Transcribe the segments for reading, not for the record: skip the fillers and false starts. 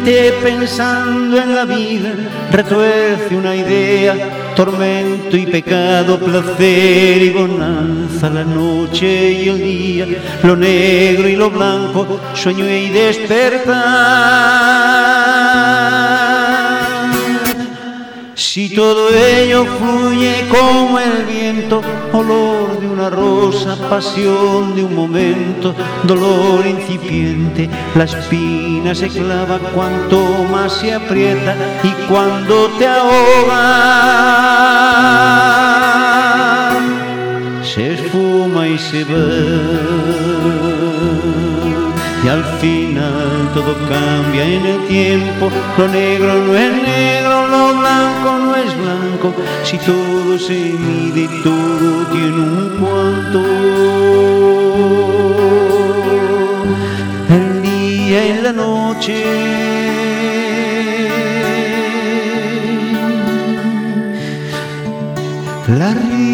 mente pensando en la vida retuerce una idea, tormento y pecado, placer y bonanza, la noche y el día, lo negro y lo blanco, sueño y despertar. Si todo ello fluye como el viento, olor de una rosa, pasión de un momento, dolor incipiente, la espina se clava cuanto más se aprieta y cuando te ahoga se esfuma y se va. Y al final todo cambia en el tiempo, lo negro no es negro, lo blanco no es blanco, si todo se mide y todo tiene un cuanto. El día y la noche, la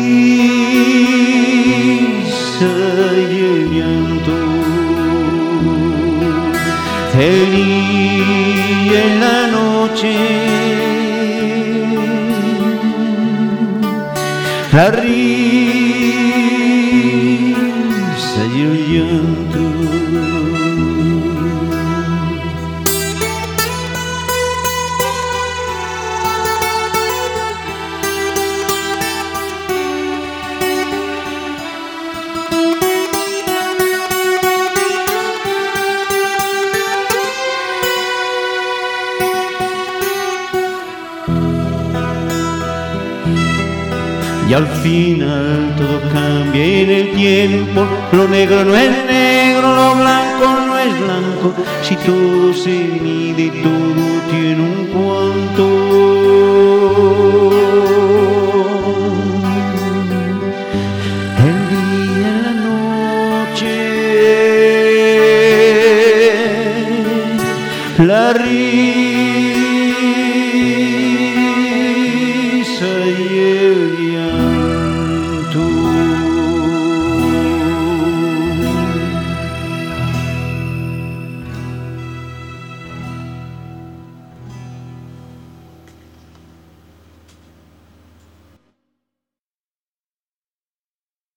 risa y el llanto, el día y la noche, la risa y el llanto. Y al final todo cambia en el tiempo, lo negro no es negro, lo blanco no es blanco, si todo se mide y todo